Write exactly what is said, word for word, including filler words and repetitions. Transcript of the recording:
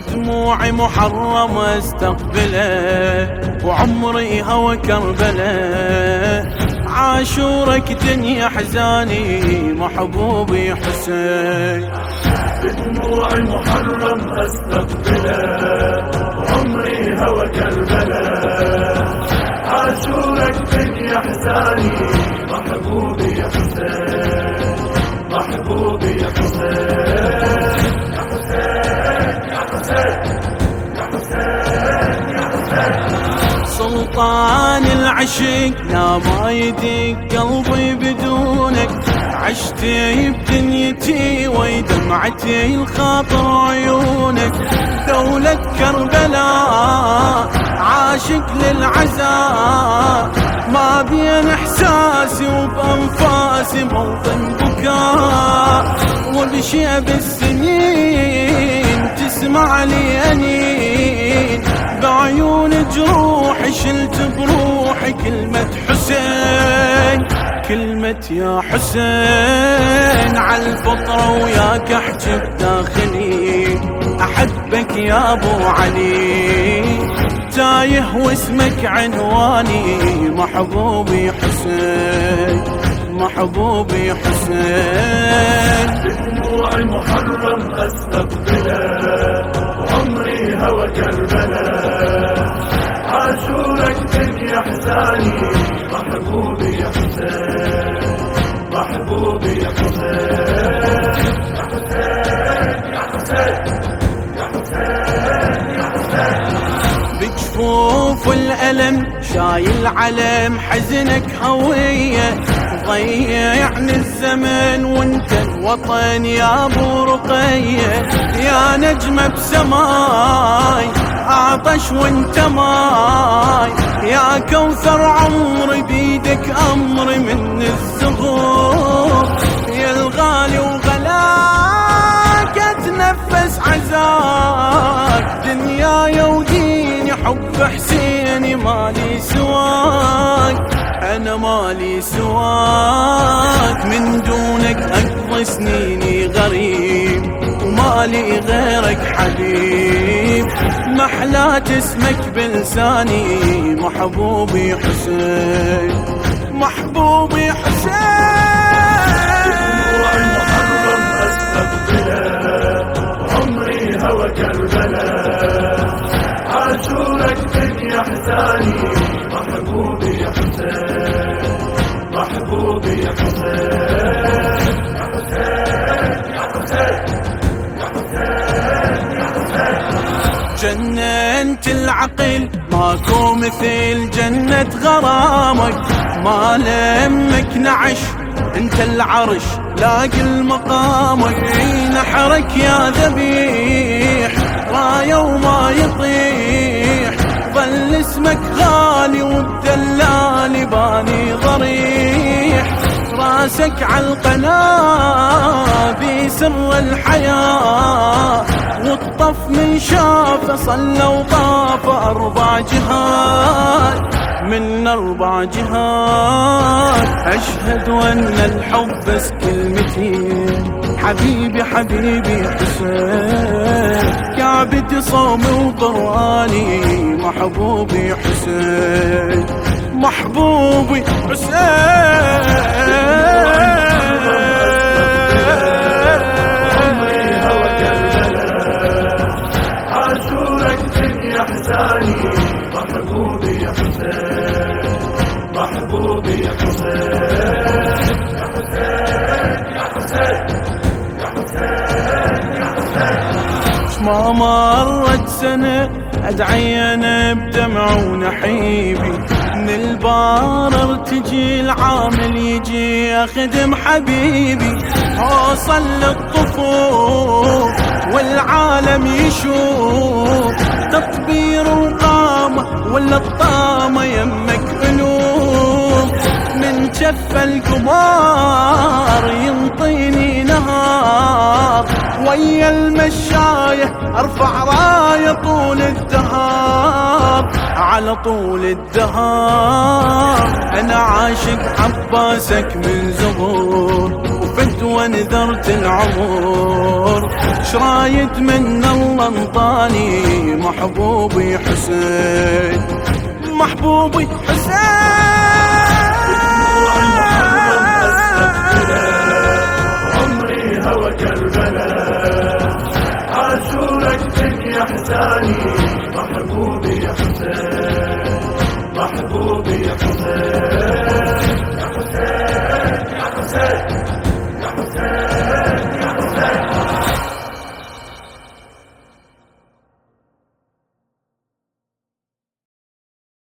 بدموعي محرم استقبله وعمري هوى كربله عاشورك دنيا حزاني محبوبي حسين بدموعي محرم استقبله وعمري هوى كربله عاشورك دنيا حزاني محبوبي حسين محبوبي حسين يا حسين يا حسين يا حسين يا حسين سلطان العشق لا ما يدق قلبي بدونك عشتي بدنيتي ويدمعتي الخاطر عيونك دولة كربلاء عاشق للعزاء ما بين احساسي وبانفاسي موطن بكاء وبشيب السنين تسمع لي انين بعيون جروحي شلت بروحي كلمة حسين كلمة يا حسين عالفطرة وياك احكي بداخلي احبك يا ابو علي تايه واسمك عنواني محبوبي حسين محبوبي حسين بدموعي محرم استقبله وعمري هوى كربله عاشورك دنيا حزاني محبوبي يا حسين محبوبي يا حسين يا حسين يا حسين يا حسين يا حسين بجفوف الألم شايل علم حزنك هوية ضيعني الزمن وانت الوطن يا ابو رقية يا نجمة بسماي عطش وانت ماي يا كوثر عمري بيدك امري من الزهور يا الغالي وغلاك اتنفس عزاك دنياي وديني حب حسيني مالي سواك أنا مالي سواك من دونك أقضي سنيني غريب ومالي غيرك حبيب محلات اسمك بلساني محبوبي حسين محبوبي حسين بدموعي محرم استقبله وعمري هوى كربله عاشورك دنيا حزاني محبوبي يا حسين محبوبي يا حسين يا حسين يا حسين يا حسين يا حسين جننت العقل ماكو مثل جنة غرامك ما لمك نعش انت العرش لاقي المقامك نحرك يا ذبيح راية وما يطيح ظل اسمك غالي وبدلالي باني ضريح راسك عالقناة بسر الحياة والطف من شافه صلى وطاف أربع جهات من أربع جهات أشهد أن الحب بس كلمتين حبيبي حبيبي حسين كعبتي صومي وقرآني محبوبي حسين محبوبي حسين محبوبي يا حسين محبوبي يا حسين يا حسين يا حسين يا حسين يا حسين ما مرت سنة أدعين بدمع ونحيبي من البار ارتجي العامل يجي أخدم حبيبي أوصل للطفوف والعالم يشوف تطبير وقامة ولا الطامة يمك ألوم من جف القمار ينطيني نهار ويا المشاية ارفع راية طول الدهار على طول الدهار. أنا عاشق عباسك من زهور، وفتوى نذرت العمر. شرايد من الله انطاني محبوبي حسين، محبوبي حسين. عمري هوى كربلاء، عاشورك دنيا احزاني. محبوبي يا حسين، محبوبي يا حسين، يا حسين يا حسين.